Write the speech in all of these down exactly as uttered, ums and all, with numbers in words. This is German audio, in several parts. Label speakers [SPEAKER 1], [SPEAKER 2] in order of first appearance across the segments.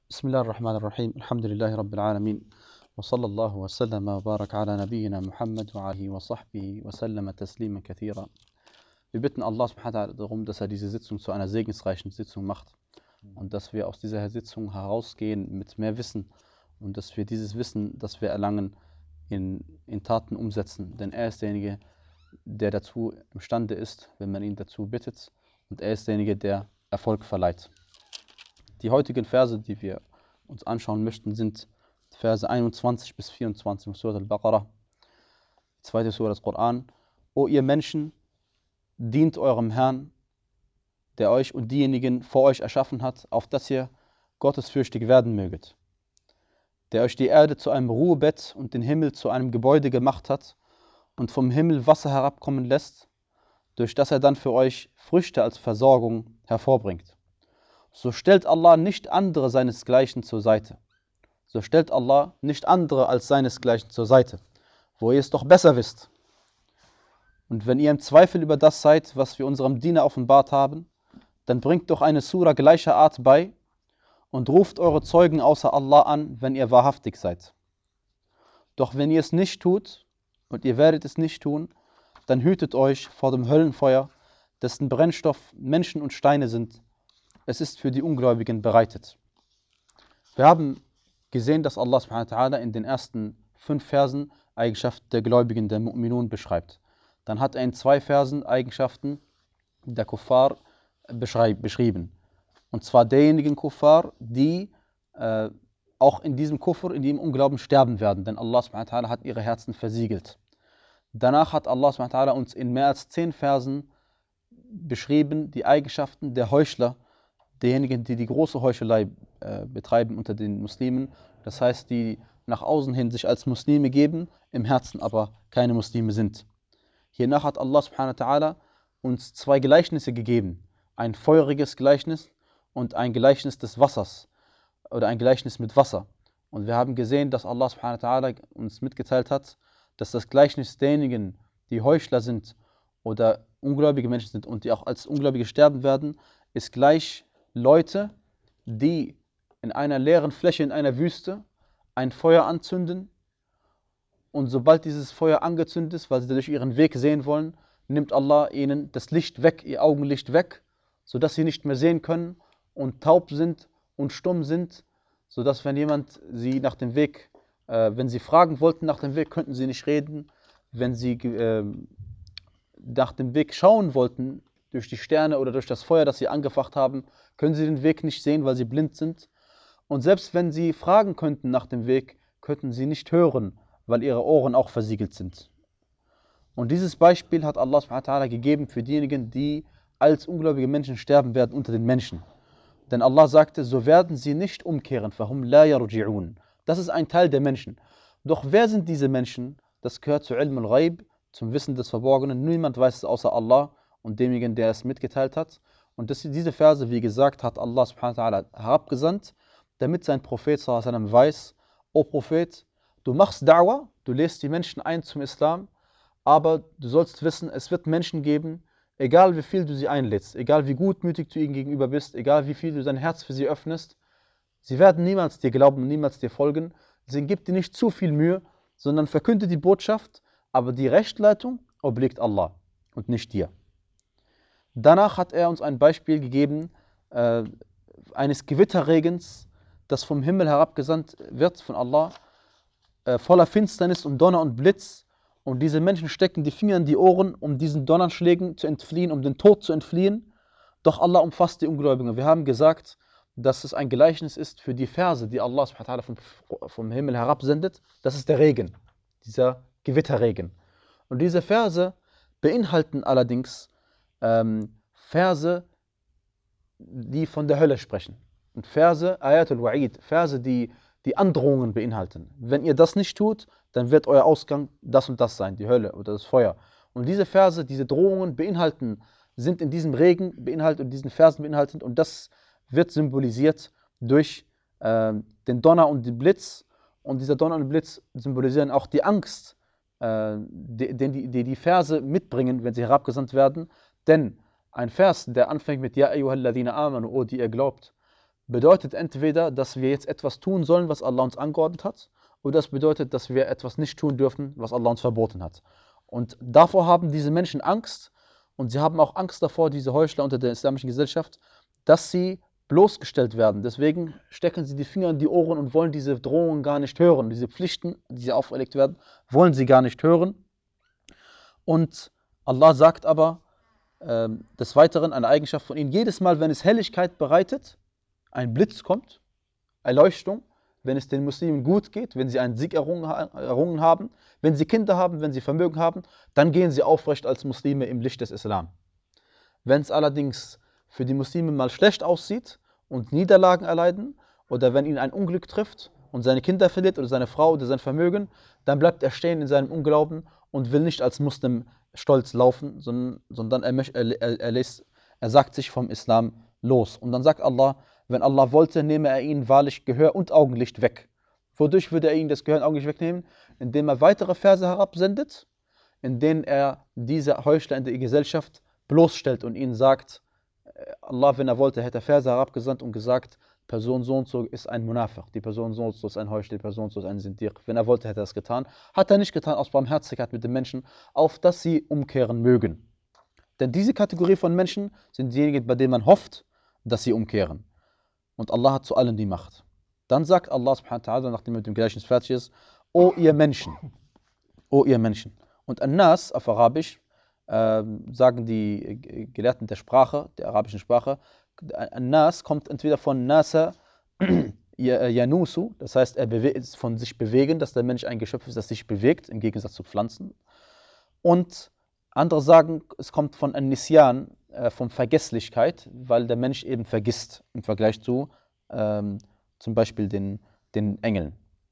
[SPEAKER 1] بسم الله الرحمن الرحيم الحمد لله رب العالمين وصلى الله وسلم وبارك على نبينا Muhammad وعلى وصحبه وسلم تسليما كثيرا. Wir bitten Allah subhanahu wa ta'ala darum, dass er diese Sitzung zu einer segensreichen Sitzung macht und dass wir aus dieser Sitzung herausgehen mit mehr Wissen und dass wir dieses Wissen, das wir erlangen, in, in Taten umsetzen. Denn er ist derjenige, der dazu imstande ist, wenn man ihn dazu bittet, und er ist derjenige, der Erfolg verleiht. Die heutigen Verse, die wir uns anschauen möchten, sind Verse einundzwanzig bis vierundzwanzig aus Surah Al-Baqarah, die zweite Surah des Koran. O ihr Menschen, dient eurem Herrn, der euch und diejenigen vor euch erschaffen hat, auf dass ihr gottesfürchtig werden möget, der euch die Erde zu einem Ruhebett und den Himmel zu einem Gebäude gemacht hat und vom Himmel Wasser herabkommen lässt, durch das er dann für euch Früchte als Versorgung hervorbringt. So stellt Allah nicht andere seinesgleichen zur Seite. So stellt Allah nicht andere als seinesgleichen zur Seite, wo ihr es doch besser wisst. Und wenn ihr im Zweifel über das seid, was wir unserem Diener offenbart haben, dann bringt doch eine Sura gleicher Art bei und ruft eure Zeugen außer Allah an, wenn ihr wahrhaftig seid. Doch wenn ihr es nicht tut, und ihr werdet es nicht tun, dann hütet euch vor dem Höllenfeuer, dessen Brennstoff Menschen und Steine sind. Es ist für die Ungläubigen bereitet. Wir haben gesehen, dass Allah subhanahu wa ta'ala in den ersten fünf Versen Eigenschaften der Gläubigen, der Mu'minun, beschreibt. Dann hat er in zwei Versen Eigenschaften der Kuffar beschrieben. Und zwar derjenigen Kuffar, die äh, auch in diesem Kufr, in diesem Unglauben sterben werden. Denn Allah subhanahu wa ta'ala hat ihre Herzen versiegelt. Danach hat Allah subhanahu wa ta'ala uns in mehr als zehn Versen beschrieben die Eigenschaften der Heuchler, derjenigen, die die große Heuchelei äh, betreiben unter den Muslimen, das heißt, die nach außen hin sich als Muslime geben, im Herzen aber keine Muslime sind. Hiernach hat Allah subhanahu wa ta'ala uns zwei Gleichnisse gegeben, ein feuriges Gleichnis und ein Gleichnis des Wassers oder ein Gleichnis mit Wasser. Und wir haben gesehen, dass Allah subhanahu wa ta'ala uns mitgeteilt hat, dass das Gleichnis derjenigen, die Heuchler sind oder ungläubige Menschen sind und die auch als Ungläubige sterben werden, ist gleich Leute, die in einer leeren Fläche, in einer Wüste, ein Feuer anzünden, und sobald dieses Feuer angezündet ist, weil sie durch ihren Weg sehen wollen, nimmt Allah ihnen das Licht weg, ihr Augenlicht weg, sodass sie nicht mehr sehen können und taub sind und stumm sind, sodass, wenn jemand sie nach dem Weg, äh, wenn sie fragen wollten nach dem Weg, könnten sie nicht reden. Wenn sie äh, nach dem Weg schauen wollten, durch die Sterne oder durch das Feuer, das sie angefacht haben, können sie den Weg nicht sehen, weil sie blind sind. Und selbst wenn sie fragen könnten nach dem Weg, könnten sie nicht hören, weil ihre Ohren auch versiegelt sind. Und dieses Beispiel hat Allah subhanahu wa ta'ala gegeben für diejenigen, die als ungläubige Menschen sterben werden unter den Menschen. Denn Allah sagte, so werden sie nicht umkehren, fahum la yarji'un. Das ist ein Teil der Menschen. Doch wer sind diese Menschen? Das gehört zu Ilm al-Ghaib, zum Wissen des Verborgenen. Niemand weiß es außer Allah und demjenigen, der es mitgeteilt hat. Und das, diese Verse, wie gesagt, hat Allah subhanahu wa ta'ala herabgesandt, damit sein Prophet sallallahu alaihi wasallam weiß, O Prophet, du machst Da'wah, du lädst die Menschen ein zum Islam, aber du sollst wissen, es wird Menschen geben, egal wie viel du sie einlädst, egal wie gutmütig du ihnen gegenüber bist, egal wie viel du dein Herz für sie öffnest, sie werden niemals dir glauben und niemals dir folgen. Deswegen gib dir nicht zu viel Mühe, sondern verkünde die Botschaft, aber die Rechtleitung obliegt Allah und nicht dir. Danach hat er uns ein Beispiel gegeben äh, eines Gewitterregens, das vom Himmel herabgesandt wird von Allah, äh, voller Finsternis und Donner und Blitz. Und diese Menschen stecken die Finger in die Ohren, um diesen Donnerschlägen zu entfliehen, um den Tod zu entfliehen. Doch Allah umfasst die Ungläubigen. Wir haben gesagt, dass es ein Gleichnis ist für die Verse, die Allah subhanahu wa ta'ala vom, vom Himmel herabsendet. Das ist der Regen, dieser Gewitterregen. Und diese Verse beinhalten allerdings ähm, Verse, die von der Hölle sprechen. Und Verse, Ayatul Wa'id, Verse, die die Androhungen beinhalten. Wenn ihr das nicht tut, dann wird euer Ausgang das und das sein, die Hölle oder das Feuer. Und diese Verse, diese Drohungen beinhalten, sind in diesem Regen beinhaltet und diesen Versen beinhaltet, und das wird symbolisiert durch äh, den Donner und den Blitz. Und dieser Donner und der Blitz symbolisieren auch die Angst, äh, die, die, die die Verse mitbringen, wenn sie herabgesandt werden. Denn ein Vers, der anfängt mit Ja ayyuhalladhina amanu, o die ihr glaubt, bedeutet entweder, dass wir jetzt etwas tun sollen, was Allah uns angeordnet hat, oder das bedeutet, dass wir etwas nicht tun dürfen, was Allah uns verboten hat. Und davor haben diese Menschen Angst, und sie haben auch Angst davor, diese Heuchler unter der islamischen Gesellschaft, dass sie bloßgestellt werden. Deswegen stecken sie die Finger in die Ohren und wollen diese Drohungen gar nicht hören. Diese Pflichten, die sie auferlegt werden, wollen sie gar nicht hören. Und Allah sagt aber äh, des Weiteren, eine Eigenschaft von ihnen, jedes Mal, wenn es Helligkeit bereitet, ein Blitz kommt, Erleuchtung, wenn es den Muslimen gut geht, wenn sie einen Sieg errungen, errungen haben, wenn sie Kinder haben, wenn sie Vermögen haben, dann gehen sie aufrecht als Muslime im Licht des Islam. Wenn es allerdings für die Muslime mal schlecht aussieht und Niederlagen erleiden oder wenn ihn ein Unglück trifft und seine Kinder verliert oder seine Frau oder sein Vermögen, dann bleibt er stehen in seinem Unglauben und will nicht als Muslim stolz laufen, sondern, sondern er, er, er, er, lässt, er sagt sich vom Islam los. Und dann sagt Allah, wenn Allah wollte, nehme er ihnen wahrlich Gehör und Augenlicht weg. Wodurch würde er ihnen das Gehör und Augenlicht wegnehmen? Indem er weitere Verse herabsendet, in denen er diese Heuchler in der Gesellschaft bloßstellt und ihnen sagt, Allah, wenn er wollte, hätte er Verse herabgesandt und gesagt, Person so und so ist ein Munafiq, die Person so und so ist ein Heuchler, die Person so ist ein Sindiq. Wenn er wollte, hätte er das getan. Hat er nicht getan aus Barmherzigkeit mit den Menschen, auf dass sie umkehren mögen. Denn diese Kategorie von Menschen sind diejenigen, bei denen man hofft, dass sie umkehren. Und Allah hat zu allem die Macht. Dann sagt Allah subhanahu wa ta'ala, nachdem er mit dem Gleichnis fertig ist, O ihr Menschen, O ihr Menschen. Und An-Nas auf Arabisch äh, sagen die Gelehrten der Sprache, der arabischen Sprache, An-Nas kommt entweder von Nasa Yanusu, das heißt, er ist von sich bewegen, dass der Mensch ein Geschöpf ist, das sich bewegt, im Gegensatz zu Pflanzen. Und andere sagen, es kommt von An-Nisyan, äh, von Vergesslichkeit, weil der Mensch eben vergisst im Vergleich zu ähm, zum Beispiel den, den Engeln.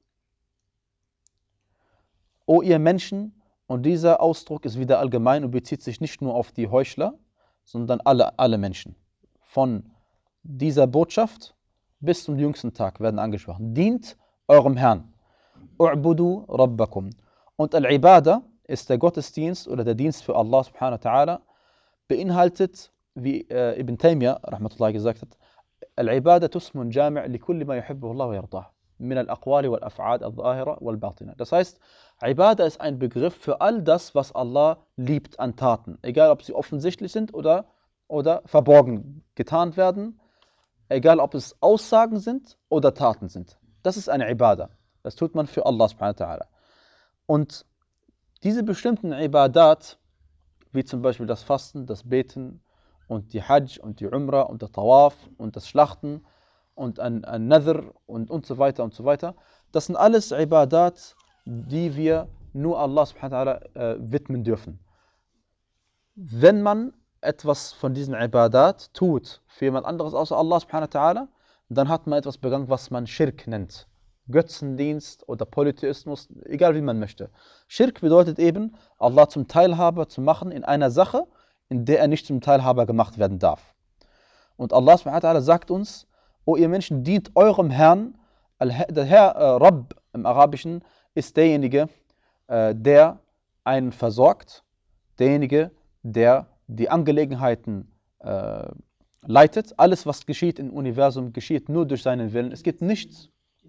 [SPEAKER 1] O ihr Menschen, und dieser Ausdruck ist wieder allgemein und bezieht sich nicht nur auf die Heuchler, sondern alle, alle Menschen. Von dieser Botschaft bis zum jüngsten Tag werden angesprochen. Dient eurem Herrn. U'budu rabbakum. Und Al-Ibadah ist der Gottesdienst oder der Dienst für Allah subhanahu wa ta'ala, beinhaltet, wie äh, Ibn Taymiyyah rahmatullah gesagt hat, Al-Ibadah tusmun jami' li kulli ma yuhibbuhu Allah wa yardah. Min al-aqwali wal-af'ad al-zahira wal-batina. Das heißt, Ibadah ist ein Begriff für all das, was Allah liebt an Taten. Egal, ob sie offensichtlich sind oder, oder verborgen getan werden. Egal, ob es Aussagen sind oder Taten sind. Das ist eine Ibadah. Das tut man für Allah subhanahu wa ta'ala. Und diese bestimmten Ibadat, wie zum Beispiel das Fasten, das Beten und die Hajj und die Umrah und der Tawaf und das Schlachten und ein, ein Nadhr und, und so weiter und so weiter, das sind alles Ibadat, die wir nur Allah subhanahu wa ta'ala äh, widmen dürfen. Wenn man etwas von diesen Ibadat tut für jemand anderes außer Allah subhanahu wa ta'ala, dann hat man etwas begangen, was man Schirk nennt. Götzendienst oder Polytheismus, egal wie man möchte. Schirk bedeutet eben, Allah zum Teilhaber zu machen in einer Sache, in der er nicht zum Teilhaber gemacht werden darf. Und Allah subhanahu wa ta'ala sagt uns, O ihr Menschen, dient eurem Herrn. Der Herr äh, Rabb im Arabischen ist derjenige, äh, der einen versorgt, derjenige, der die Angelegenheiten äh, leitet. Alles, was geschieht im Universum, geschieht nur durch seinen Willen. Es gibt nichts.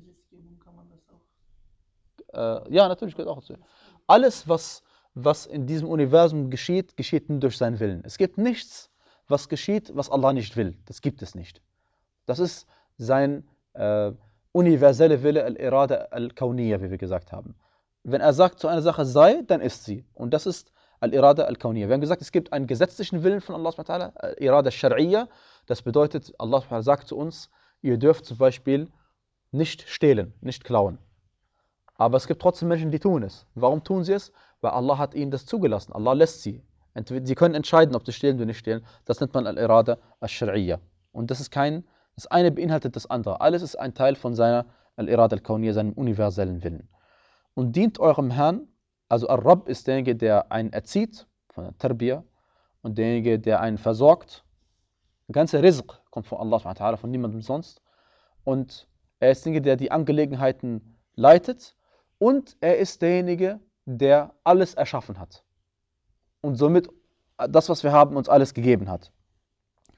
[SPEAKER 1] Äh, ja, natürlich gehört auch dazu. Alles, was, was in diesem Universum geschieht, geschieht nur durch seinen Willen. Es gibt nichts, was geschieht, was Allah nicht will. Das gibt es nicht. Das ist sein äh, universelle Wille, Al-Irada Al-Kawniyya, wie wir gesagt haben. Wenn er sagt, zu einer Sache sei, dann ist sie. Und das ist Al-Irada Al-Kawniyya. Wir haben gesagt, es gibt einen gesetzlichen Willen von Allah subhanahu wa ta'ala, Al-Irada Al-Shar'iyya. Das bedeutet, Allah subhanahu wa ta'ala sagt zu uns, ihr dürft zum Beispiel nicht stehlen, nicht klauen. Aber es gibt trotzdem Menschen, die tun es. Warum tun sie es? Weil Allah hat ihnen das zugelassen. Allah lässt sie. Sie können entscheiden, ob sie stehlen oder nicht stehlen. Das nennt man Al-Irada Al-Shar'iyya. Und das ist kein, das eine beinhaltet das andere. Alles ist ein Teil von seiner Al-Irada Al-Kawniyya, seinem universellen Willen. Und dient eurem Herrn. Also Ar-Rabb ist derjenige, der einen erzieht, von der Tarbiyya, und derjenige, der einen versorgt. Der ganze Rizq kommt von Allah subhanahu wa ta'ala, von niemandem sonst. Und er ist derjenige, der die Angelegenheiten leitet. Und er ist derjenige, der alles erschaffen hat. Und somit das, was wir haben, uns alles gegeben hat.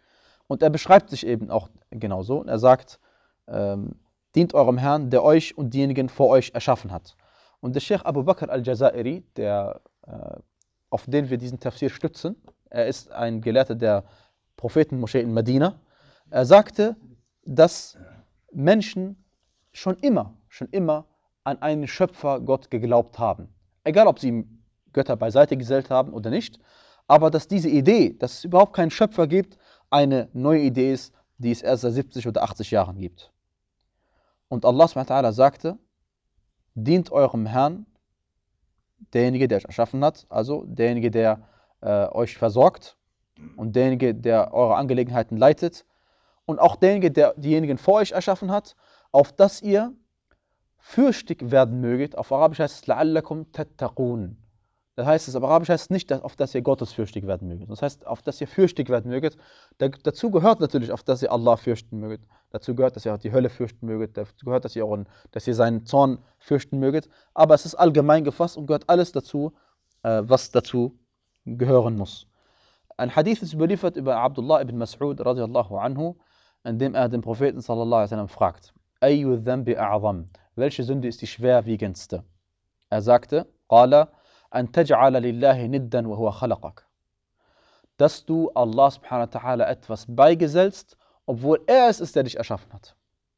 [SPEAKER 1] Und er beschreibt sich eben auch genauso. Und er sagt, ähm, dient eurem Herrn, der euch und diejenigen vor euch erschaffen hat. Und der Sheikh Abu Bakr al-Jazairi, der, äh, auf den wir diesen Tafsir stützen, er ist ein Gelehrter der Prophetenmoschee in Medina, er sagte, dass Menschen schon immer, schon immer an einen Schöpfer Gott geglaubt haben. Egal, ob sie ihm Götter beiseite gestellt haben oder nicht, aber dass diese Idee, dass es überhaupt keinen Schöpfer gibt, eine neue Idee ist, die es erst seit siebzig oder achtzig Jahren gibt. Und Allah subhanahu wa ta'ala sagte, dient eurem Herrn, derjenige, der euch erschaffen hat, also derjenige, der äh, euch versorgt und derjenige, der eure Angelegenheiten leitet und auch derjenige, der diejenigen vor euch erschaffen hat, auf dass ihr fürchtig werden möget. Auf Arabisch heißt es la'allakum tattaqun. Das heißt, es auf Arabisch heißt es nicht, auf dass ihr gottesfürchtig werden möget. Das heißt, auf dass ihr fürchtig werden möget. Da, dazu gehört natürlich, auf dass ihr Allah fürchten möget. Dazu gehört, dass ihr auch die Hölle fürchten möget. Dazu gehört, dass ihr, auch, dass ihr seinen Zorn fürchten möget. Aber es ist allgemein gefasst und gehört alles dazu, äh, was dazu gehören muss. Ein Hadith ist überliefert über Abdullah ibn Mas'ud radiallahu anhu, in dem er den Propheten sallallahu alaihi wasallam fragt, Ayyu dhanbi a'zam? Welche Sünde ist die schwerwiegendste? Er sagte, Qala, an taj'ala lillahi niddan wa huwa khalaqak. Dass du Allah subhanahu wa ta'ala etwas beigesellst, obwohl er es ist, der dich erschaffen hat.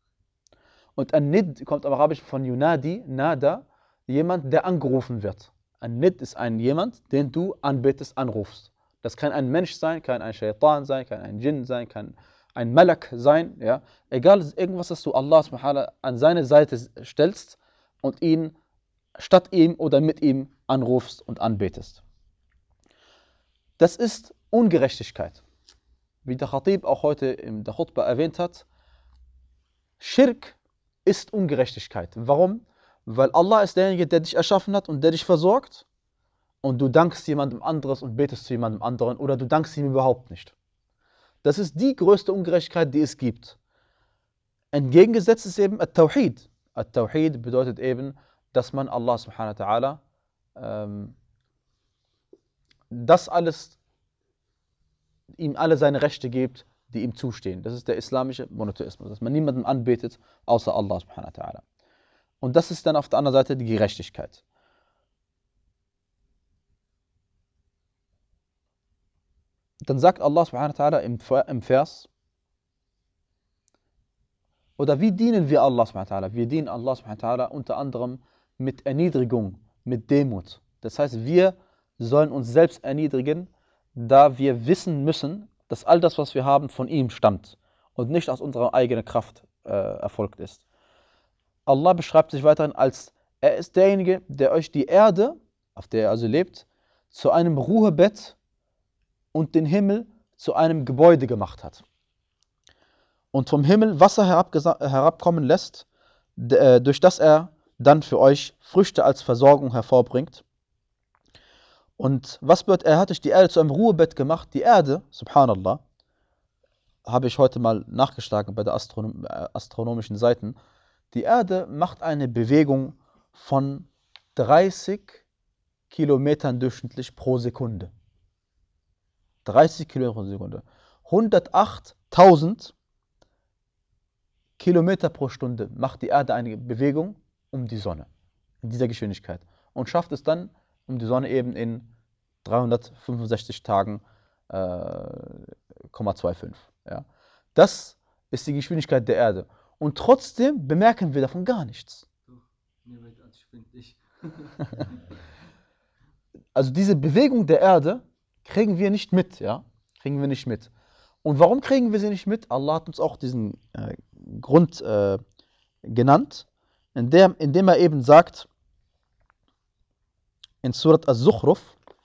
[SPEAKER 1] Und ein Nid kommt am Arabischen von Yunadi, Nada, jemand, der angerufen wird. Ein Nid ist ein jemand, den du anbetest, anrufst. Das kann ein Mensch sein, kann ein Shaitan sein, kann ein Djinn sein, kann ein Malak sein, ja. Egal, irgendwas, das du Allah subhanahu wa ta'ala an seine Seite stellst und ihn statt ihm oder mit ihm anrufst und anbetest. Das ist Ungerechtigkeit. Wie der Khatib auch heute in der Khutbah erwähnt hat, Schirk ist Ungerechtigkeit. Warum? Weil Allah ist derjenige, der dich erschaffen hat und der dich versorgt und du dankst jemandem anderes und betest zu jemandem anderen oder du dankst ihm überhaupt nicht. Das ist die größte Ungerechtigkeit, die es gibt. Entgegengesetzt ist eben At-Tawhid. At-Tawhid bedeutet eben, dass man Allah subhanahu wa ta'ala ähm, das alles, ihm alle seine Rechte gibt, die ihm zustehen. Das ist der islamische Monotheismus, dass man niemanden anbetet, außer Allah subhanahu wa ta'ala. Und das ist dann auf der anderen Seite die Gerechtigkeit. Dann sagt Allah subhanahu wa ta'ala im, im Vers, oder wie dienen wir Allah subhanahu wa ta'ala? Wir dienen Allah subhanahu wa ta'ala unter anderem mit Erniedrigung, mit Demut. Das heißt, wir sollen uns selbst erniedrigen, da wir wissen müssen, dass all das, was wir haben, von ihm stammt und nicht aus unserer eigenen Kraft äh, erfolgt ist. Allah beschreibt sich weiterhin als, er ist derjenige, der euch die Erde, auf der ihr also lebt, zu einem Ruhebett und den Himmel zu einem Gebäude gemacht hat. Und vom Himmel Wasser herabkommen lässt, durch das er dann für euch Früchte als Versorgung hervorbringt. Und was wird, er hat euch die Erde zu einem Ruhebett gemacht. Die Erde, subhanallah, habe ich heute mal nachgeschlagen bei der Astronom- astronomischen Seiten. Die Erde macht eine Bewegung von dreißig Kilometern durchschnittlich pro Sekunde. dreißig Kilometer pro Sekunde. hundertachttausend Kilometer pro Stunde macht die Erde eine Bewegung um die Sonne in dieser Geschwindigkeit und schafft es dann um die Sonne eben in dreihundertfünfundsechzig Tagen äh, Komma fünfundzwanzig. Ja. Das ist die Geschwindigkeit der Erde. Und trotzdem bemerken wir davon gar nichts. Also diese Bewegung der Erde kriegen wir nicht mit, ja? Kriegen wir nicht mit. Und warum kriegen wir sie nicht mit? Allah hat uns auch diesen äh, Grund äh, genannt, indem, indem er eben sagt, in Surat Az-Zukhruf,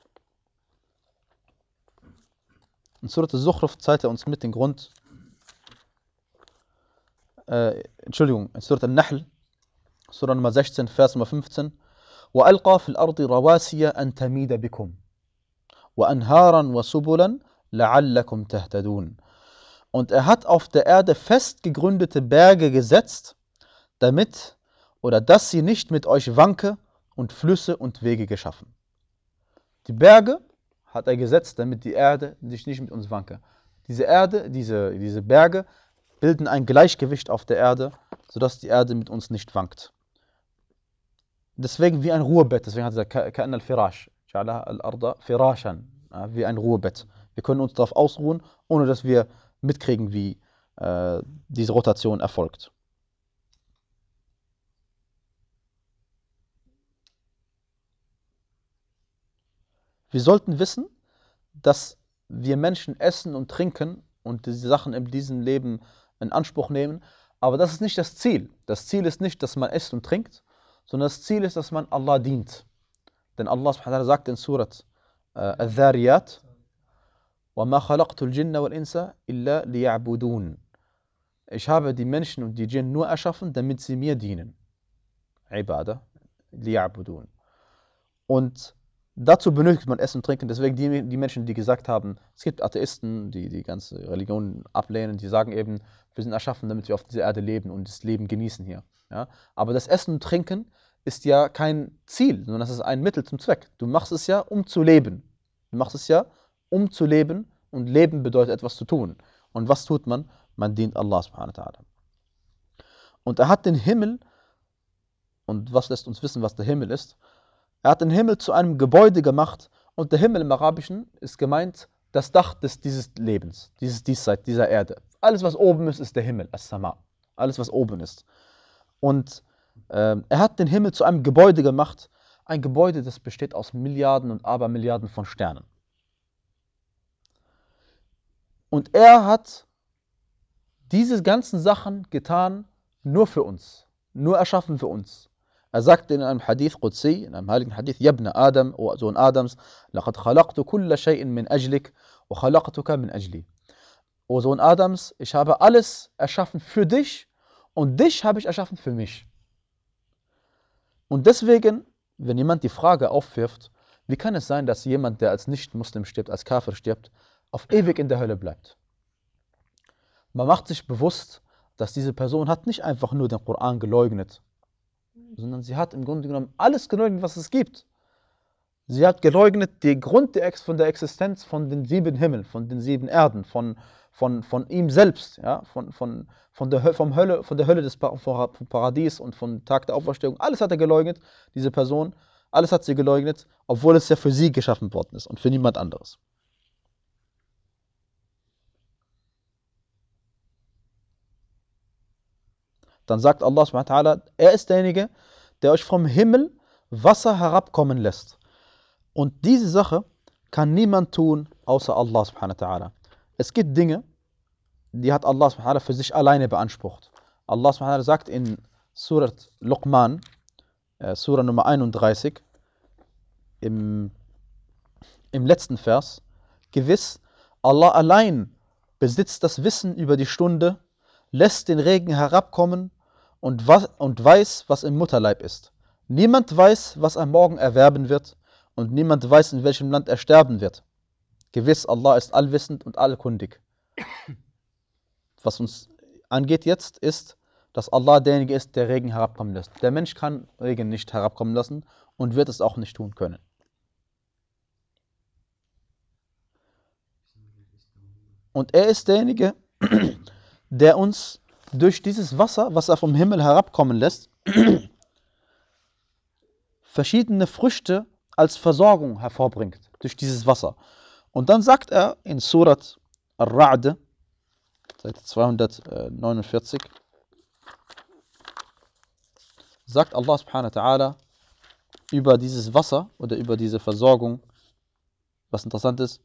[SPEAKER 1] in Surat Az-Zukhruf zeigt er uns mit den Grund, äh, Entschuldigung, in Surat Al-Nahl, Surah Nummer sechzehn, Vers Nummer fünfzehn, وَأَلْقَى فِي الْأَرْضِ رَوَاسِيَ أَن تَمِيدَ بِكُمْ وَأَنْهَارًا وَسُبُلًا لَعَلَّكُمْ تَهْتَدُونَ. Und er hat auf der Erde fest gegründete Berge gesetzt, damit oder dass sie nicht mit euch wanke, und Flüsse und Wege geschaffen. Die Berge hat er gesetzt, damit die Erde sich nicht mit uns wanke. diese Erde, diese, diese Berge bilden ein Gleichgewicht auf der Erde, sodass die Erde mit uns nicht wankt. Deswegen wie ein Ruhebett, deswegen hat er gesagt, Ka'an al-Firash, Ja'ala al-Arda Firashan, wie ein Ruhebett. Wir können uns darauf ausruhen, ohne dass wir mitkriegen, wie äh, diese Rotation erfolgt. Wir sollten wissen, dass wir Menschen essen und trinken und diese Sachen in diesem Leben in Anspruch nehmen, aber das ist nicht das Ziel. Das Ziel ist nicht, dass man isst und trinkt, sondern das Ziel ist, dass man Allah dient. Denn Allah subhanahu wa ta'ala sagt in Surat äh, Al-Dhariyat, وَمَا خَلَقْتُ الْجِنَّ وَالْإِنسَ إِلَّا لِيَعْبُدُونَ. Ich habe die Menschen und die Djinn nur erschaffen, damit sie mir dienen. Ibadah, liya'budun. Und dazu benötigt man Essen und Trinken. Deswegen die, die Menschen, die gesagt haben, es gibt Atheisten, die die ganze Religion ablehnen, die sagen eben, wir sind erschaffen, damit wir auf dieser Erde leben und das Leben genießen hier. Ja? Aber das Essen und Trinken ist ja kein Ziel, sondern das ist ein Mittel zum Zweck. Du machst es ja, um zu leben. Du machst es ja, um zu leben, und Leben bedeutet etwas zu tun. Und was tut man? Man dient Allah subhanahu wa ta'ala. Und er hat den Himmel, und was lässt uns wissen, was der Himmel ist? Er hat den Himmel zu einem Gebäude gemacht, und der Himmel im Arabischen ist gemeint das Dach des, dieses Lebens, dieses Diesseits, dieser Erde. Alles, was oben ist, ist der Himmel, As-Sama. Alles, was oben ist. Und äh, er hat den Himmel zu einem Gebäude gemacht, ein Gebäude, das besteht aus Milliarden und Abermilliarden von Sternen. Und er hat diese ganzen Sachen getan, nur für uns, nur erschaffen für uns. Er sagt in einem Hadith Qudsi, in einem heiligen Hadith, Yabna Adam, o Sohn Adams, لَقَدْ خَلَقْتُ كُلَّ شَيْءٍ مِنْ أَجْلِكَ وَخَلَقْتُكَ مِنْ أَجْلِي. O Sohn Adams, ich habe alles erschaffen für dich und dich habe ich erschaffen für mich. Und deswegen, wenn jemand die Frage aufwirft, wie kann es sein, dass jemand, der als Nicht-Muslim stirbt, als Kafir stirbt, auf ewig in der Hölle bleibt? Man macht sich bewusst, dass diese Person hat nicht einfach nur den Koran geleugnet, sondern sie hat im Grunde genommen alles geleugnet, was es gibt. Sie hat geleugnet den Grund der, von der Existenz von den sieben Himmeln, von den sieben Erden, von, von, von ihm selbst, ja, von, von, von, der, vom Hölle, von der Hölle des Paradies und vom Tag der Auferstehung. Alles hat er geleugnet, diese Person. Alles hat sie geleugnet, obwohl es ja für sie geschaffen worden ist und für niemand anderes. Dann sagt Allah subhanahu wa ta'ala, er ist derjenige, der euch vom Himmel Wasser herabkommen lässt. Und diese Sache kann niemand tun, außer Allah subhanahu wa ta'ala. Es gibt Dinge, die hat Allah subhanahu wa ta'ala für sich alleine beansprucht. Allah subhanahu wa ta'ala sagt in Surat Luqman, äh, Surah Nummer einunddreißig, im, im letzten Vers, gewiss, Allah allein besitzt das Wissen über die Stunde, lässt den Regen herabkommen und, was, und weiß, was im Mutterleib ist. Niemand weiß, was er morgen erwerben wird, und niemand weiß, in welchem Land er sterben wird. Gewiss, Allah ist allwissend und allkundig. Was uns angeht jetzt, ist, dass Allah derjenige ist, der Regen herabkommen lässt. Der Mensch kann Regen nicht herabkommen lassen und wird es auch nicht tun können. Und er ist derjenige, der uns durch dieses Wasser, was er vom Himmel herabkommen lässt, verschiedene Früchte als Versorgung hervorbringt, durch dieses Wasser. Und dann sagt er in Surat Ar-Ra'd, Seite zweihundertneunundvierzig, sagt Allah subhanahu wa ta'ala über dieses Wasser oder über diese Versorgung, was interessant ist.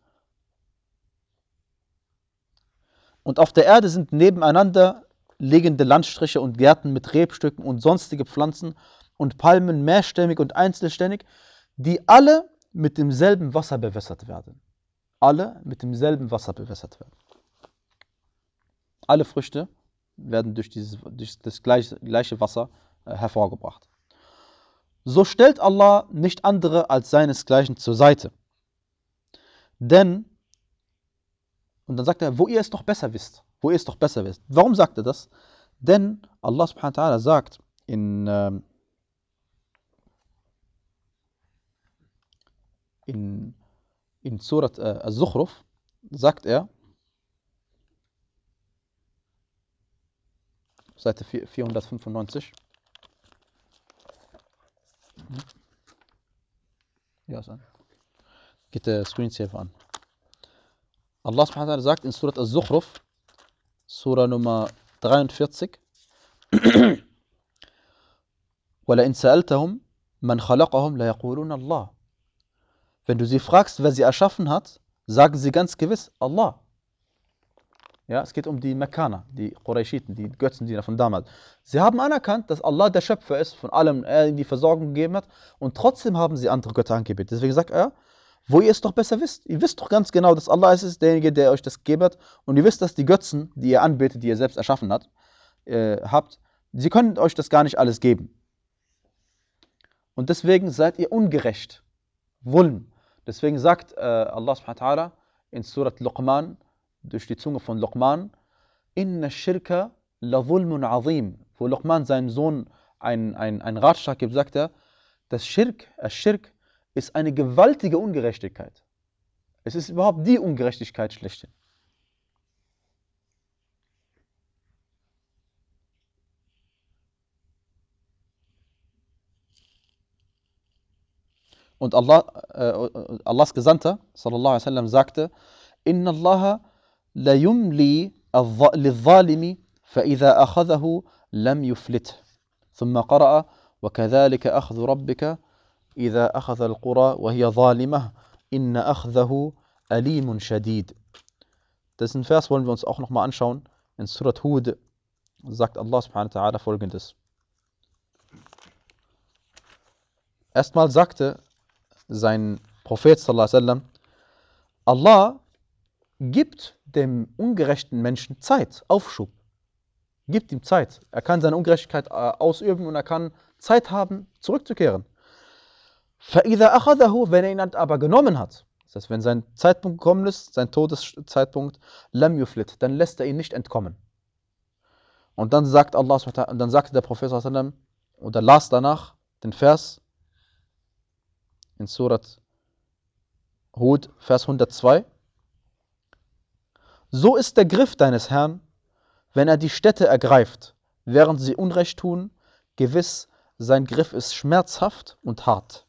[SPEAKER 1] Und auf der Erde sind nebeneinander liegende Landstriche und Gärten mit Rebstücken und sonstige Pflanzen und Palmen, mehrstämmig und einzelstämmig, die alle mit demselben Wasser bewässert werden. Alle mit demselben Wasser bewässert werden. Alle Früchte werden durch, dieses, durch das gleiche, gleiche Wasser äh, hervorgebracht. So stellt Allah nicht andere als seinesgleichen zur Seite. Denn, und dann sagt er, wo ihr es doch besser wisst. Wo ihr es doch besser wisst. Warum sagt er das? Denn Allah subhanahu wa ta'ala sagt in, ähm, in, in Surat äh, Al-Zukhruf, sagt er, Seite vierhundertfünfundneunzig. Ja, so. Geht der Screensaver an. Allah subhanahu wa ta'ala sagt in Surat Al-Zukhruf, Surah Nummer dreiundvierzig, وَلَئِنْ سَأَلْتَهُمْ مَنْ خَلَقَهُمْ لَيَقُولُونَ اللَّهِ. Wenn du sie fragst, wer sie erschaffen hat, sagen sie ganz gewiss Allah. Ja, es geht um die Mekkaner, die Qurayshiten, die Götzendiener von damals. Sie haben anerkannt, dass Allah der Schöpfer ist, von allem er ihnen die Versorgung gegeben hat, und trotzdem haben sie andere Götter angebetet. Deswegen sagt er, wo ihr es doch besser wisst. Ihr wisst doch ganz genau, dass Allah es ist, derjenige, der euch das gegeben hat, und ihr wisst, dass die Götzen, die ihr anbetet, die ihr selbst erschaffen hat, äh, habt, sie können euch das gar nicht alles geben. Und deswegen seid ihr ungerecht. Wulm. Deswegen sagt äh, Allah subhanahu wa ta'ala in Surat Luqman, durch die Zunge von Luqman, Inna shirka la zulmun azim. Wo Luqman seinem Sohn einen ein Ratschlag gibt, sagt er, das Schirk, das Schirk ist eine gewaltige Ungerechtigkeit. Es ist überhaupt die Ungerechtigkeit schlechthin. Und Allah, äh, Allahs Gesandter, sallallahu alaihi wasallam, sagte, Inna Allah la yumli lil-zalimi fa-idha akhadhahu lam yuflit. Thumma qara'a wa kadhalika akhdhu rabbika idha akhadha al-qura wa hiya zalimah inna akhdahu alimun shadid. Diesen Vers wollen wir uns auch nochmal anschauen. In Surat Hud sagt Allah subhanahu wa ta'ala folgendes. Erstmal sagte sein Prophet sallallahu alaihi wasallam, Allah gibt dem ungerechten Menschen Zeit, Aufschub. Gibt ihm Zeit. Er kann seine Ungerechtigkeit äh, ausüben und er kann Zeit haben, zurückzukehren. فَإِذَا أَخَذَهُ, wenn er ihn aber genommen hat, das heißt, wenn sein Zeitpunkt gekommen ist, sein Todeszeitpunkt, لَمْ يُفْلِتْ, dann lässt er ihn nicht entkommen. Und dann sagt Allah, und dann sagte der Prophet sallallahu alaihi wasallam, und er las danach den Vers in Surat Hud, Vers hundertzwei, so ist der Griff deines Herrn, wenn er die Städte ergreift, während sie Unrecht tun, gewiss, sein Griff ist schmerzhaft und hart.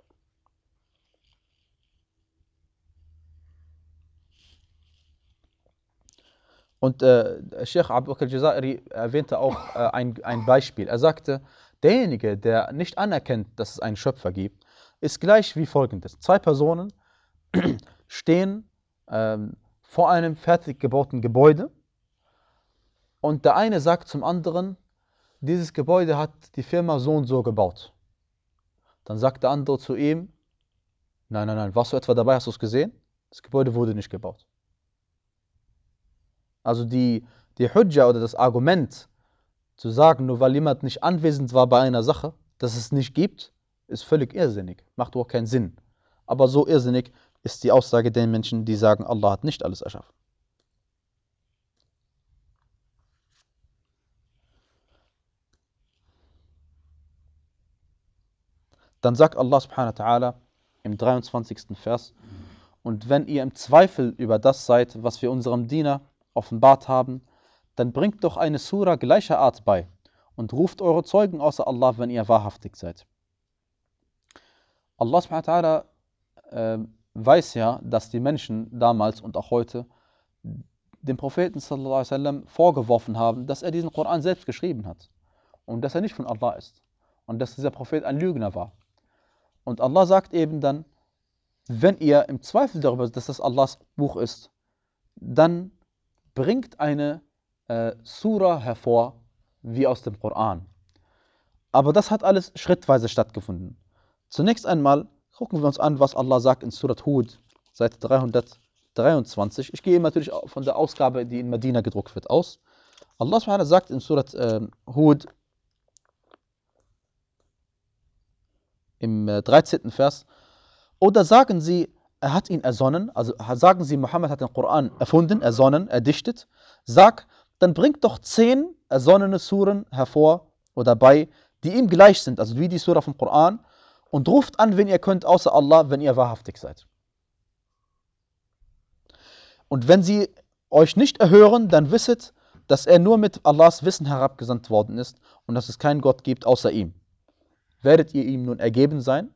[SPEAKER 1] Und äh, Sheikh Abu Bakr al-Jazairi erwähnte auch äh, ein, ein Beispiel. Er sagte, derjenige, der nicht anerkennt, dass es einen Schöpfer gibt, ist gleich wie folgendes. Zwei Personen stehen ähm, vor einem fertig gebauten Gebäude und der eine sagt zum anderen, dieses Gebäude hat die Firma so und so gebaut. Dann sagt der andere zu ihm, nein, nein, nein, warst du etwa dabei, hast du es gesehen? Das Gebäude wurde nicht gebaut. Also die, die Hujja oder das Argument zu sagen, nur weil jemand nicht anwesend war bei einer Sache, dass es nicht gibt, ist völlig irrsinnig, macht auch keinen Sinn. Aber so irrsinnig ist die Aussage der Menschen, die sagen, Allah hat nicht alles erschaffen. Dann sagt Allah subhanahu wa ta'ala im dreiundzwanzigsten Vers, und wenn ihr im Zweifel über das seid, was wir unserem Diener offenbart haben, dann bringt doch eine Sura gleicher Art bei und ruft eure Zeugen außer Allah, wenn ihr wahrhaftig seid. Allah subhanahu wa ta'ala äh, weiß ja, dass die Menschen damals und auch heute dem Propheten sallallahu alaihi wasallam vorgeworfen haben, dass er diesen Koran selbst geschrieben hat und dass er nicht von Allah ist und dass dieser Prophet ein Lügner war. Und Allah sagt eben dann, wenn ihr im Zweifel darüber seid, dass das Allahs Buch ist, dann bringt eine äh, Sura hervor, wie aus dem Koran. Aber das hat alles schrittweise stattgefunden. Zunächst einmal gucken wir uns an, was Allah sagt in Surat Hud, Seite dreihundertdreiundzwanzig. Ich gehe natürlich von der Ausgabe, die in Medina gedruckt wird, aus. Allah subhanahu sagt in Surat äh, Hud im äh, dreizehnten Vers, oder sagen sie, er hat ihn ersonnen, also sagen sie, Mohammed hat den Koran erfunden, ersonnen, erdichtet, sag, dann bringt doch zehn ersonnene Suren hervor oder bei, die ihm gleich sind, also wie die Sura vom Koran, und ruft an, wen ihr könnt, außer Allah, wenn ihr wahrhaftig seid. Und wenn sie euch nicht erhören, dann wisset, dass er nur mit Allahs Wissen herabgesandt worden ist und dass es keinen Gott gibt außer ihm. Werdet ihr ihm nun ergeben sein?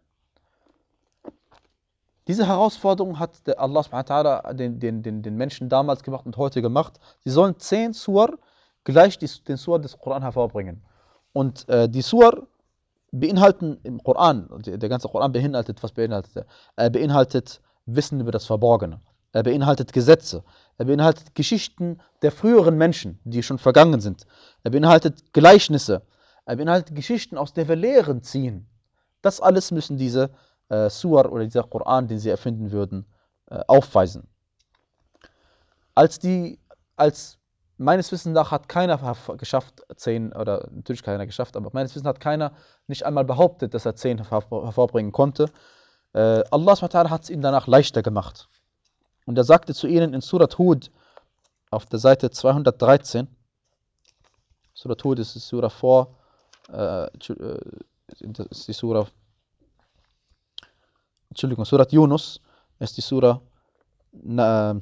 [SPEAKER 1] Diese Herausforderung hat der Allah subhanahu wa ta'ala den, den, den, den Menschen damals gemacht und heute gemacht. Sie sollen zehn Sur gleich die, den Sur des Koran hervorbringen. Und äh, die Sur beinhalten im Koran, der ganze Koran beinhaltet, was beinhaltet er? Er beinhaltet Wissen über das Verborgene. Er beinhaltet Gesetze. Er beinhaltet Geschichten der früheren Menschen, die schon vergangen sind. Er beinhaltet Gleichnisse. Er beinhaltet Geschichten, aus der wir Lehren ziehen. Das alles müssen diese äh, Sur oder dieser Koran, den sie erfinden würden, äh, aufweisen. Als die, als meines Wissens nach hat keiner geschafft, zehn, oder natürlich keiner geschafft, aber meines Wissens hat keiner nicht einmal behauptet, dass er zehn hervorbringen konnte. Äh, Allah subhanahu wa ta'ala hat es ihnen danach leichter gemacht. Und er sagte zu ihnen in Surat Hud, auf der Seite zweihundertdreizehn, Surat Hud ist die Surah vor, äh, ist die Surah, Entschuldigung, Surat Yunus ist die Surah äh,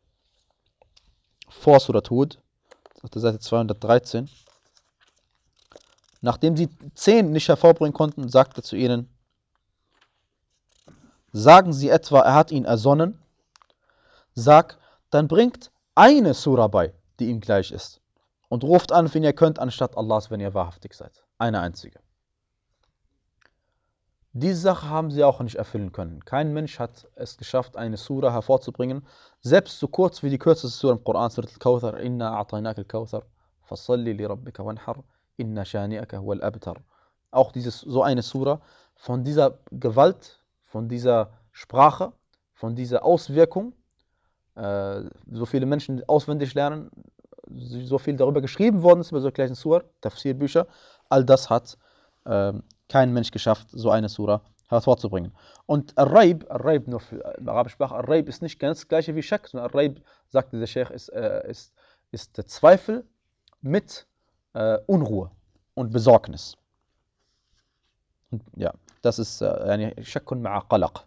[SPEAKER 1] vor Surat Hud, auf der Seite zweihundertdreizehn. Nachdem sie zehn nicht hervorbringen konnten, sagte er zu ihnen, sagen sie etwa, er hat ihn ersonnen? Sag, dann bringt eine Surah bei, die ihm gleich ist. Und ruft an, wen ihr könnt, anstatt Allahs, wenn ihr wahrhaftig seid. Eine einzige. Diese Sache haben sie auch nicht erfüllen können. Kein Mensch hat es geschafft, eine Surah hervorzubringen, selbst so kurz wie die kürzeste Surah im Koran, Surat al-Kawthar, Inna a'taynak al-Kawthar, fasalli li rabbika wanhar, inna shani'aka huwal abtar. Auch dieses, so eine Surah, von dieser Gewalt, von dieser Sprache, von dieser Auswirkung, äh, so viele Menschen auswendig lernen, so viel darüber geschrieben worden ist, über so gleichen Surah, Tafsir-Bücher, all das hat äh, kein Mensch geschafft, so eine Surah hervorzubringen. Und Al-Raib, Al-Raib nur für äh, arabische Sprache, Al-Raib ist nicht ganz das gleiche wie Shak, sondern Al-Raib, sagte der Sheikh, ist, äh, ist, ist der Zweifel mit äh, Unruhe und Besorgnis. Und, ja, das ist äh, Shakun ma'a qalaq.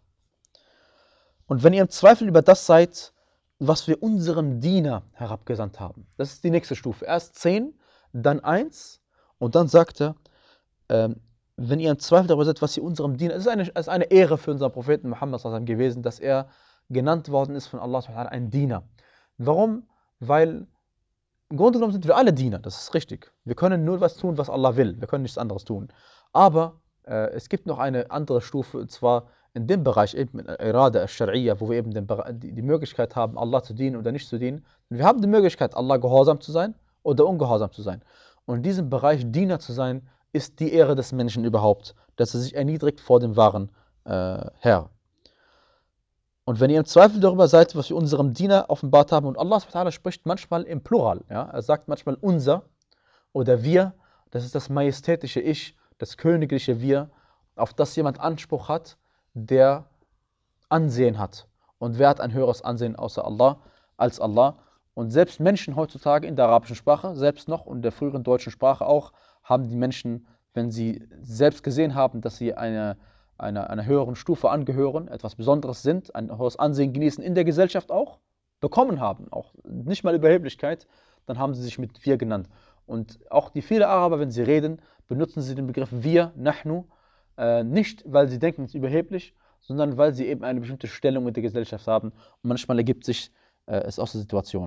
[SPEAKER 1] Und wenn ihr im Zweifel über das seid, was wir unserem Diener herabgesandt haben, das ist die nächste Stufe. Erst zehn, dann eins und dann sagt er, ähm, wenn ihr im Zweifel darüber seid, was ihr unserem Diener, es ist eine, es ist eine Ehre für unseren Propheten Muhammad sallallahu alaihi wasallam gewesen, dass er genannt worden ist von Allah subhanahu wa ta'ala, ein Diener. Warum? Weil im Grunde genommen sind wir alle Diener, das ist richtig. Wir können nur was tun, was Allah will, wir können nichts anderes tun. Aber äh, es gibt noch eine andere Stufe, und zwar in dem Bereich eben in Irada al-Shar'iyya, wo wir eben den, die, die Möglichkeit haben, Allah zu dienen oder nicht zu dienen. Wir haben die Möglichkeit, Allah gehorsam zu sein oder ungehorsam zu sein. Und in diesem Bereich Diener zu sein, ist die Ehre des Menschen überhaupt, dass er sich erniedrigt vor dem wahren äh, Herr. Und wenn ihr im Zweifel darüber seid, was wir unserem Diener offenbart haben, und Allah subhanahu wa ta'ala spricht manchmal im Plural, ja? Er sagt manchmal unser oder wir, das ist das majestätische Ich, das königliche Wir, auf das jemand Anspruch hat, der Ansehen hat. Und wer hat ein höheres Ansehen außer Allah, als Allah? Und selbst Menschen heutzutage in der arabischen Sprache, selbst noch und der früheren deutschen Sprache auch, haben die Menschen, wenn sie selbst gesehen haben, dass sie eine, eine, einer höheren Stufe angehören, etwas Besonderes sind, ein hohes Ansehen genießen in der Gesellschaft auch, bekommen haben, auch nicht mal Überheblichkeit, dann haben sie sich mit wir genannt. Und auch die vielen Araber, wenn sie reden, benutzen sie den Begriff wir, nahnu, äh, nicht, weil sie denken, es ist überheblich, sondern weil sie eben eine bestimmte Stellung in der Gesellschaft haben. Und manchmal ergibt sich äh, es aus der Situation.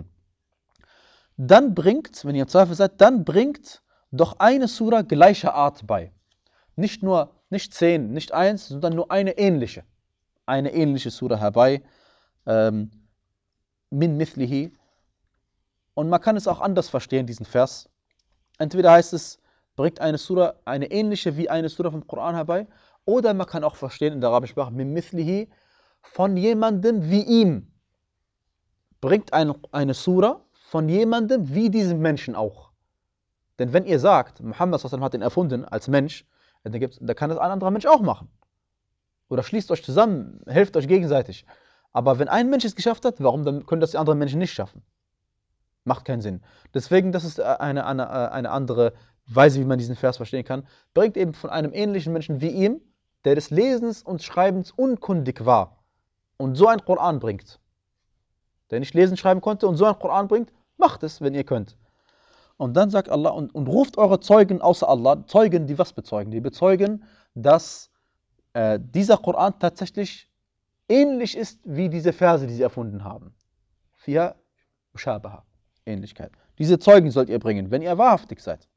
[SPEAKER 1] Dann bringt, wenn ihr im Zweifel seid, dann bringt doch eine Surah gleicher Art bei. Nicht nur, nicht zehn, nicht eins, sondern nur eine ähnliche. Eine ähnliche Surah herbei. Ähm, min mithlihi. Und man kann es auch anders verstehen, diesen Vers. Entweder heißt es, bringt eine Surah, eine ähnliche wie eine Surah vom Koran herbei, oder man kann auch verstehen in der arabischen Sprache, min mithlihi, von jemandem wie ihm. Bringt eine, eine Surah von jemandem wie diesem Menschen auch. Denn wenn ihr sagt, Muhammad hat ihn erfunden als Mensch, dann, gibt's, dann kann das ein anderer Mensch auch machen. Oder schließt euch zusammen, helft euch gegenseitig. Aber wenn ein Mensch es geschafft hat, warum dann können das die anderen Menschen nicht schaffen? Macht keinen Sinn. Deswegen, das ist eine, eine, eine andere Weise, wie man diesen Vers verstehen kann. Bringt eben von einem ähnlichen Menschen wie ihm, der des Lesens und Schreibens unkundig war und so ein Koran bringt. Der nicht lesen, schreiben konnte und so ein Koran bringt, macht es, wenn ihr könnt. Und dann sagt Allah, und, und ruft eure Zeugen außer Allah, Zeugen, die was bezeugen? Die bezeugen, dass äh, dieser Koran tatsächlich ähnlich ist wie diese Verse, die sie erfunden haben. Fiha Mushabaha, Ähnlichkeit. Diese Zeugen sollt ihr bringen, wenn ihr wahrhaftig seid.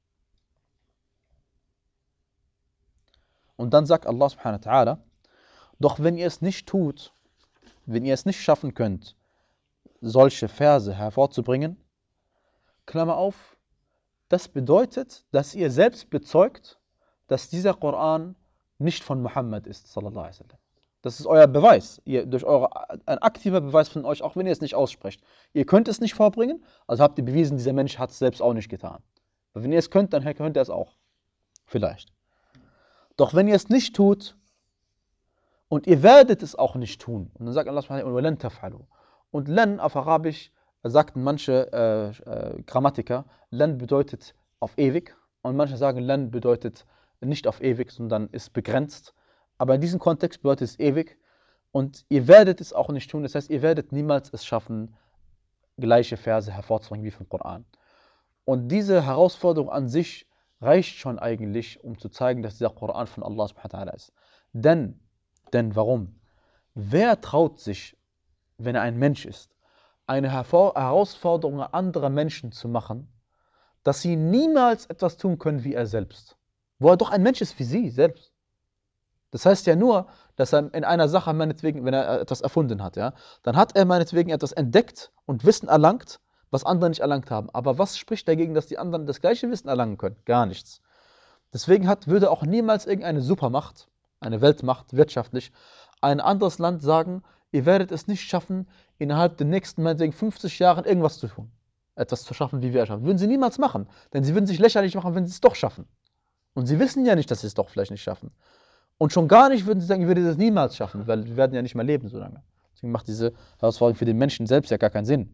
[SPEAKER 1] Und dann sagt Allah subhanahu wa ta'ala, doch wenn ihr es nicht tut, wenn ihr es nicht schaffen könnt, solche Verse hervorzubringen, Klammer auf, das bedeutet, dass ihr selbst bezeugt, dass dieser Koran nicht von Muhammad ist, sallallahu alaihi wasallam. Das ist euer Beweis, ihr, durch eure, ein aktiver Beweis von euch, auch wenn ihr es nicht aussprecht. Ihr könnt es nicht vorbringen, also habt ihr bewiesen, dieser Mensch hat es selbst auch nicht getan. Aber wenn ihr es könnt, dann könnt ihr es auch. Vielleicht. Doch wenn ihr es nicht tut, und ihr werdet es auch nicht tun, und dann sagt Allah subhanahu wa ta'ala, und len auf Arabisch sagten manche äh, äh, Grammatiker, len bedeutet auf ewig, und manche sagen, len bedeutet nicht auf ewig, sondern ist begrenzt. Aber in diesem Kontext bedeutet es ewig, und ihr werdet es auch nicht tun, das heißt, ihr werdet niemals es schaffen, gleiche Verse hervorzubringen wie vom Koran. Und diese Herausforderung an sich reicht schon eigentlich, um zu zeigen, dass dieser Koran von Allah subhanahu wa ta'ala ist. Denn, denn warum? Wer traut sich, wenn er ein Mensch ist, eine Herausforderung anderer Menschen zu machen, dass sie niemals etwas tun können wie er selbst? Wo er doch ein Mensch ist wie sie selbst. Das heißt ja nur, dass er in einer Sache meinetwegen, wenn er etwas erfunden hat, ja, dann hat er meinetwegen etwas entdeckt und Wissen erlangt, was andere nicht erlangt haben. Aber was spricht dagegen, dass die anderen das gleiche Wissen erlangen können? Gar nichts. Deswegen hat, würde auch niemals irgendeine Supermacht, eine Weltmacht, wirtschaftlich, ein anderes Land sagen, ihr werdet es nicht schaffen, innerhalb der nächsten, meinetwegen fünfzig Jahren irgendwas zu tun. Etwas zu schaffen, wie wir es schaffen. Würden sie niemals machen. Denn sie würden sich lächerlich machen, wenn sie es doch schaffen. Und sie wissen ja nicht, dass sie es doch vielleicht nicht schaffen. Und schon gar nicht würden sie sagen, ich würde das niemals schaffen, weil wir werden ja nicht mehr leben so lange. Deswegen macht diese Herausforderung für den Menschen selbst ja gar keinen Sinn.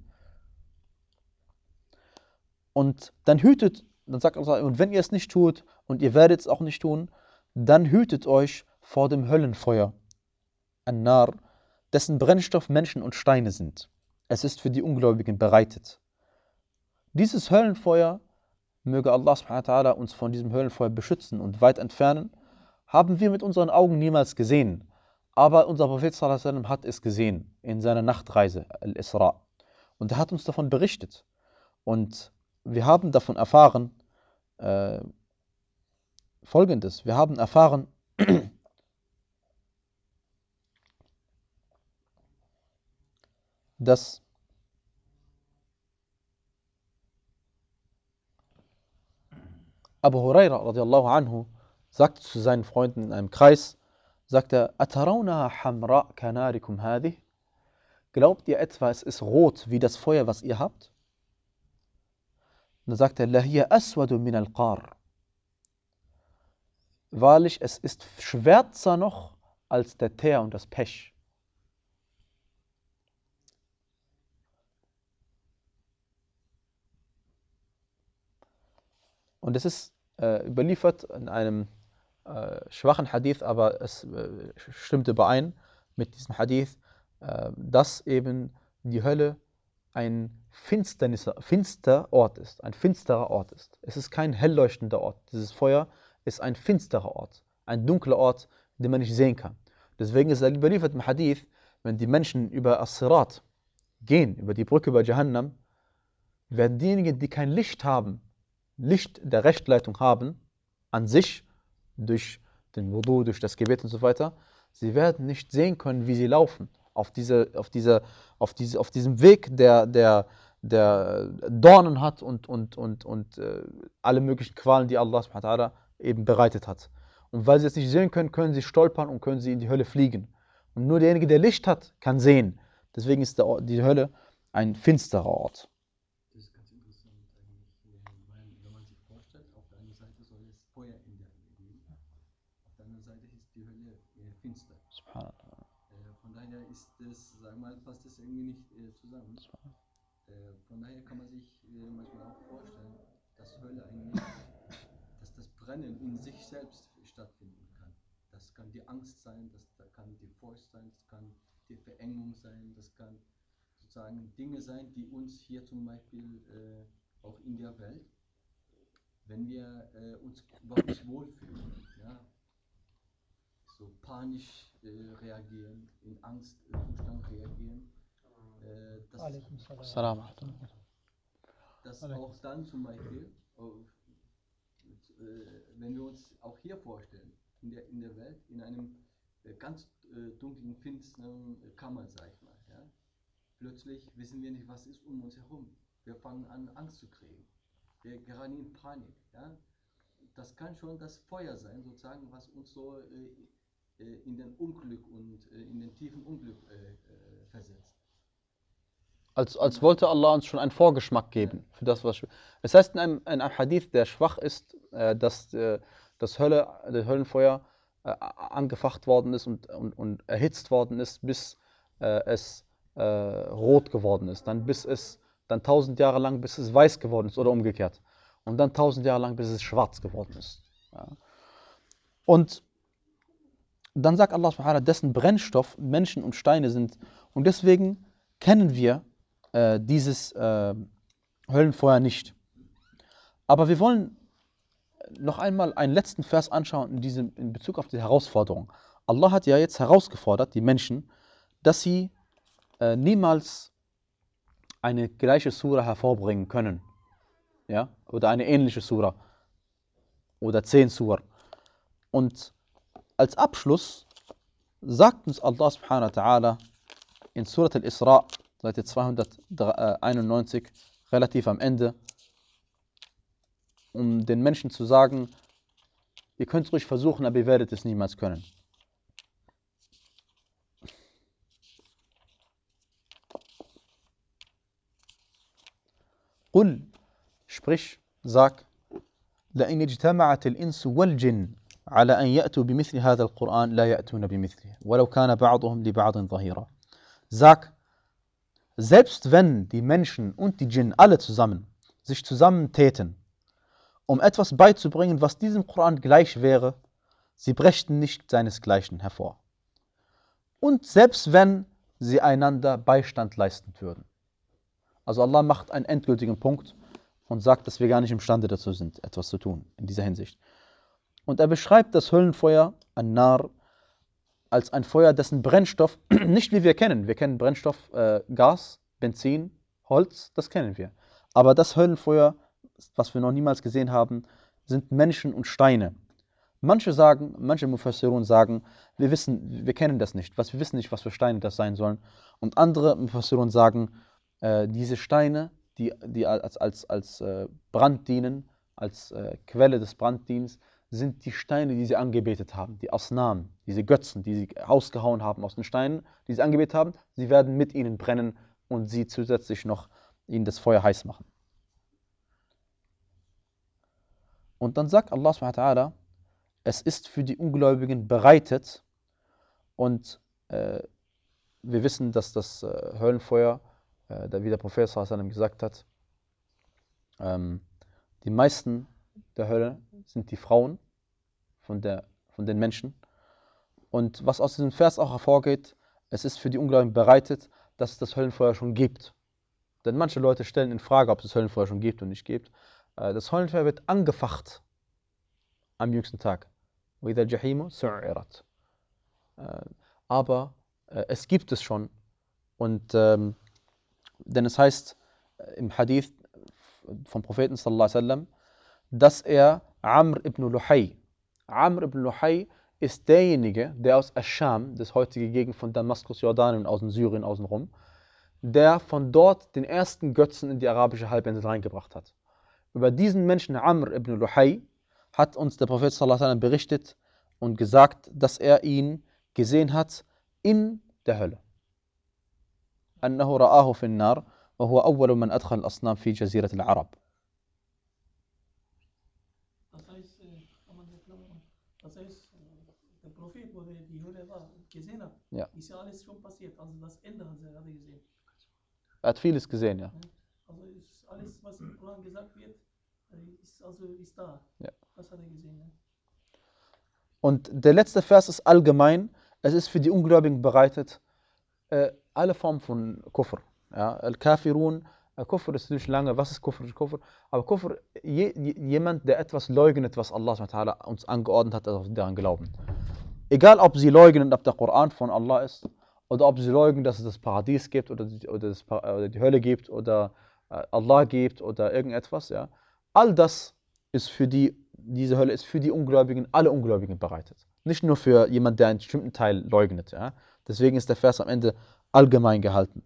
[SPEAKER 1] Und dann hütet, dann sagt Allah, und wenn ihr es nicht tut, und ihr werdet es auch nicht tun, dann hütet euch vor dem Höllenfeuer, An-Nar, dessen Brennstoff Menschen und Steine sind. Es ist für die Ungläubigen bereitet. Dieses Höllenfeuer, möge Allah subhanahu wa ta'ala uns von diesem Höllenfeuer beschützen und weit entfernen, haben wir mit unseren Augen niemals gesehen. Aber unser Prophet sallallahu alaihi wasallam hat es gesehen in seiner Nachtreise, Al-Isra. Und er hat uns davon berichtet. Und wir haben davon erfahren, äh, Folgendes. Wir haben erfahren, dass Abu Huraira radiallahu anhu sagte zu seinen Freunden in einem Kreis, sagt er, Atarawnaha hamra kanarikum hadih? Glaubt ihr etwa, es ist rot wie das Feuer, was ihr habt? Und dann sagt er, Lahiya aswadu min al-qar. Wahrlich, es ist schwärzer noch als der Teer und das Pech. Und es ist äh, überliefert in einem äh, schwachen Hadith, aber es äh, stimmt überein mit diesem Hadith, äh, dass eben die Hölle ein Finsternis, finster Ort ist, ein finsterer Ort ist. Es ist kein hell leuchtender Ort. Dieses Feuer ist ein finsterer Ort, ein dunkler Ort, den man nicht sehen kann. Deswegen ist es überliefert im Hadith, wenn die Menschen über As-Sirat gehen, über die Brücke über Jahannam, werden diejenigen, die kein Licht haben, Licht der Rechtleitung haben, an sich, durch den Wudu, durch das Gebet und so weiter, sie werden nicht sehen können, wie sie laufen auf, diese, auf, diese, auf, diese, auf diesem Weg, der, der, der Dornen hat und, und, und, und äh, alle möglichen Qualen, die Allah subhanahu wa ta'ala eben bereitet hat. Und weil sie es nicht sehen können, können sie stolpern und können sie in die Hölle fliegen. Und nur derjenige, der Licht hat, kann sehen. Deswegen ist der Ort, die Hölle ein finsterer Ort.
[SPEAKER 2] Das ist ganz interessant eigentlich, weil wenn man sich vorstellt, auf der einen Seite soll es Feuer in der Hölle geben, auf der anderen Seite ist die Hölle äh, finster.
[SPEAKER 1] Subhanallah.
[SPEAKER 2] Äh, von daher ist das, sagen wir mal, passt das irgendwie nicht äh, zusammen. Äh, von daher kann man sich äh, manchmal auch vorstellen, dass Hölle eigentlich, dass das Brennen in sich selbst stattfinden kann. Das kann die Angst sein, das, das kann die Furcht sein, das kann die Verengung sein, das kann sozusagen Dinge sein, die uns hier zum Beispiel äh, auch in der Welt wenn wir äh, uns überhaupt nicht wohlfühlen, ja, so panisch äh, reagieren, in Angstzustand reagieren, äh, dass,
[SPEAKER 3] Alaikum salam.
[SPEAKER 1] Salam alaikum.
[SPEAKER 2] dass
[SPEAKER 3] Alaikum.
[SPEAKER 2] auch dann zum Beispiel, äh, wenn wir uns auch hier vorstellen, in der, in der Welt, in einem äh, ganz äh, dunklen, finsteren äh, Kammer, sag ich mal, ja, plötzlich wissen wir nicht, was ist um uns herum. Wir fangen an, Angst zu kriegen. Wir geraten in Panik. Ja. Das kann schon das Feuer sein, sozusagen, was uns so äh, äh, in den Unglück und äh, in den tiefen Unglück äh, äh, versetzt.
[SPEAKER 1] Als, als wollte Allah uns schon einen Vorgeschmack geben für das, was. Es heißt in einem, in einem Hadith, der schwach ist, äh, dass äh, das Hölle, das Höllenfeuer äh, angefacht worden ist und, und, und erhitzt worden ist, bis äh, es äh, rot geworden ist. Dann bis es dann tausend Jahre lang, bis es weiß geworden ist oder umgekehrt. Und dann tausend Jahre lang, bis es schwarz geworden ist. Ja. Und dann sagt Allah subhanahu wa ta'ala, dessen Brennstoff Menschen und Steine sind. Und deswegen kennen wir äh, dieses äh, Höllenfeuer nicht. Aber wir wollen noch einmal einen letzten Vers anschauen in, diesem, in Bezug auf die Herausforderung. Allah hat ja jetzt herausgefordert, die Menschen, dass sie äh, niemals eine gleiche Sura hervorbringen können. Ja? Oder eine ähnliche Sura. Oder zehn Sur. Und als Abschluss sagt uns Allah subhanahu wa ta'ala in Surat al-Isra, Seite zweihunderteinundneunzig, relativ am Ende, um den Menschen zu sagen, ihr könnt es ruhig versuchen, aber ihr werdet es niemals können. Qul, sprich, sag, لئن اجتمعت الإنس والجن على أن يأتوا بمثل هذا القرآن لا يأتون بمثله ولو كان بعضهم لبعض ظهيرا. Sag, selbst wenn die Menschen und die Djinn alle zusammen sich zusammentäten, um etwas beizubringen, was diesem Koran gleich wäre, sie brächten nicht seinesgleichen hervor. Und selbst wenn sie einander Beistand leisten würden. Also Allah macht einen endgültigen Punkt und sagt, dass wir gar nicht imstande dazu sind, etwas zu tun in dieser Hinsicht. Und er beschreibt das Höllenfeuer, An-Nar, als ein Feuer, dessen Brennstoff, nicht wie wir kennen, wir kennen Brennstoff, äh, Gas, Benzin, Holz, das kennen wir. Aber das Höllenfeuer, was wir noch niemals gesehen haben, sind Menschen und Steine. Manche sagen, manche Mufassirun sagen, wir wissen, wir kennen das nicht, was wir wissen nicht, was für Steine das sein sollen. Und andere Mufassirun sagen, äh, diese Steine, die, die als, als, als äh, Brand dienen, als äh, Quelle des Branddienens, sind die Steine, die sie angebetet haben, die Asnam, diese Götzen, die sie ausgehauen haben aus den Steinen, die sie angebetet haben, sie werden mit ihnen brennen und sie zusätzlich noch ihnen das Feuer heiß machen. Und dann sagt Allah subhanahu wa ta'ala, es ist für die Ungläubigen bereitet und äh, wir wissen, dass das äh, Höllenfeuer, äh, wie der Prophet sallallahu alaihi wasallam gesagt hat, ähm, die meisten der Hölle sind die Frauen von, der, von den Menschen. Und was aus diesem Vers auch hervorgeht, es ist für die Ungläubigen bereitet, dass es das Höllenfeuer schon gibt. Denn manche Leute stellen in Frage, ob es das Höllenfeuer schon gibt und nicht gibt. Das Höllenfeuer wird angefacht am jüngsten Tag. Aber es gibt es schon. Und ähm, denn es heißt im Hadith vom Propheten sallallahu alaihi wasallam, dass er Amr ibn Luhay, Amr ibn Luhay ist derjenige, der aus Ascham, das heutige Gegend von Damaskus, Jordanien, aus Syrien, außenrum, der von dort den ersten Götzen in die arabische Halbinsel reingebracht hat. Über diesen Menschen, Amr ibn Luhay, hat uns der Prophet sallallahu alaihi wasallam berichtet und gesagt, dass er ihn gesehen hat in der Hölle. أنه رآه في النار وهو أول من أدخل الأصنام في جزيرة العرب.
[SPEAKER 3] Das heißt, kann man erklären, das heißt, der Prophet, wo der die Hölle war, gesehen hat,
[SPEAKER 1] ja.
[SPEAKER 3] Ist ja alles schon passiert, also das Ende hat er gerade gesehen.
[SPEAKER 1] Er hat vieles gesehen, ja.
[SPEAKER 3] Also ist alles, was im Koran gesagt wird, ist also ist da.
[SPEAKER 1] Ja.
[SPEAKER 3] Das hat er gesehen. Ja.
[SPEAKER 1] Und der letzte Vers ist allgemein, es ist für die Ungläubigen bereitet, äh, alle Formen von Kufr. Ja. Al-Kafirun Kufr ist nicht lange, was ist Kufr? Kufr? Aber Kufr, je, jemand, der etwas leugnet, was Allah subhanahu wa ta'ala uns angeordnet hat, also daran glauben. Egal, ob sie leugnen, ob der Koran von Allah ist, oder ob sie leugnen, dass es das Paradies gibt, oder die, oder das, oder die Hölle gibt, oder Allah gibt, oder irgendetwas, ja. All das ist für die, diese Hölle ist für die Ungläubigen, alle Ungläubigen bereitet. Nicht nur für jemanden, der einen bestimmten Teil leugnet, ja. Deswegen ist der Vers am Ende allgemein gehalten.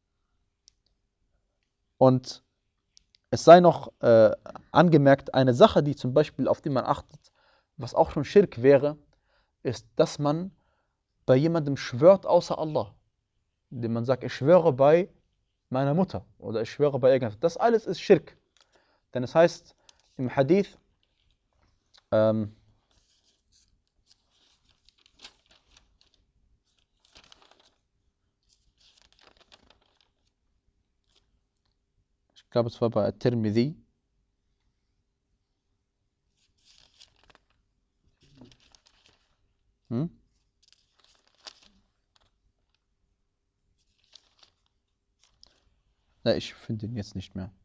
[SPEAKER 1] Und es sei noch äh, angemerkt, eine Sache, die zum Beispiel, auf die man achtet, was auch schon Schirk wäre, ist, dass man bei jemandem schwört außer Allah. Indem man sagt, ich schwöre bei meiner Mutter oder ich schwöre bei irgendetwas. Das alles ist Schirk. Denn es heißt im Hadith, ähm, ich glaube, es war bei At-Tirmidhi. Hm? Na, ich finde ihn jetzt nicht mehr.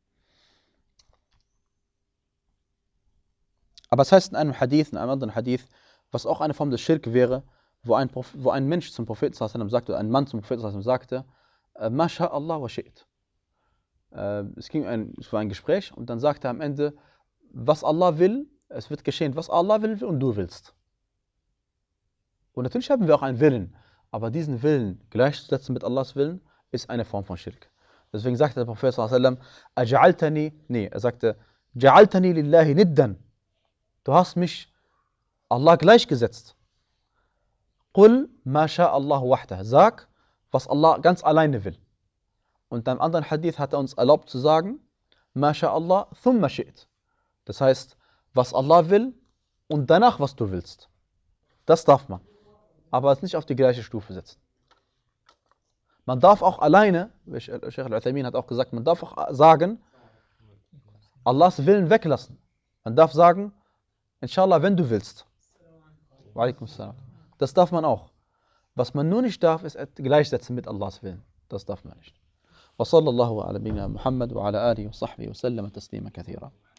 [SPEAKER 1] Aber es heißt in einem Hadith, in einem anderen Hadith, was auch eine Form des Schirk wäre, wo ein, wo ein Mensch zum Propheten sallallahu alaihi wasallam sagte, ein Mann zum Propheten sallallahu alaihi wasallam sagte, Ma sha Allah wa shi'it. Es ging ein, es war ein Gespräch und dann sagte er am Ende, was Allah will, es wird geschehen, was Allah will und du willst. Und natürlich haben wir auch einen Willen, aber diesen Willen gleichzusetzen mit Allahs Willen ist eine Form von Schirk. Deswegen sagte der Prophet sallallahu alaihi wasallam, Aj'altani, nee, er sagte, Ja'altani lillahi niddan. Du hast mich Allah gleichgesetzt. Qul ma sha Allah wahdah. Sag, was Allah ganz alleine will. Und im anderen Hadith hat er uns erlaubt zu sagen, Ma sha Allah thumma shi'it. Das heißt, was Allah will und danach, was du willst. Das darf man. Aber es nicht auf die gleiche Stufe setzen. Man darf auch alleine, Sheikh Al-Uthaymin hat auch gesagt, man darf auch sagen, Allahs Willen weglassen. Man darf sagen, Inshallah, wenn du willst. Wa alaikum assalam. Das darf man auch. Was man nur nicht darf, ist gleichsetzen mit Allahs Willen. Das darf man nicht. وصلى الله على نبينا محمد وعلى آله وصحبه وسلم تسليما كثيرا.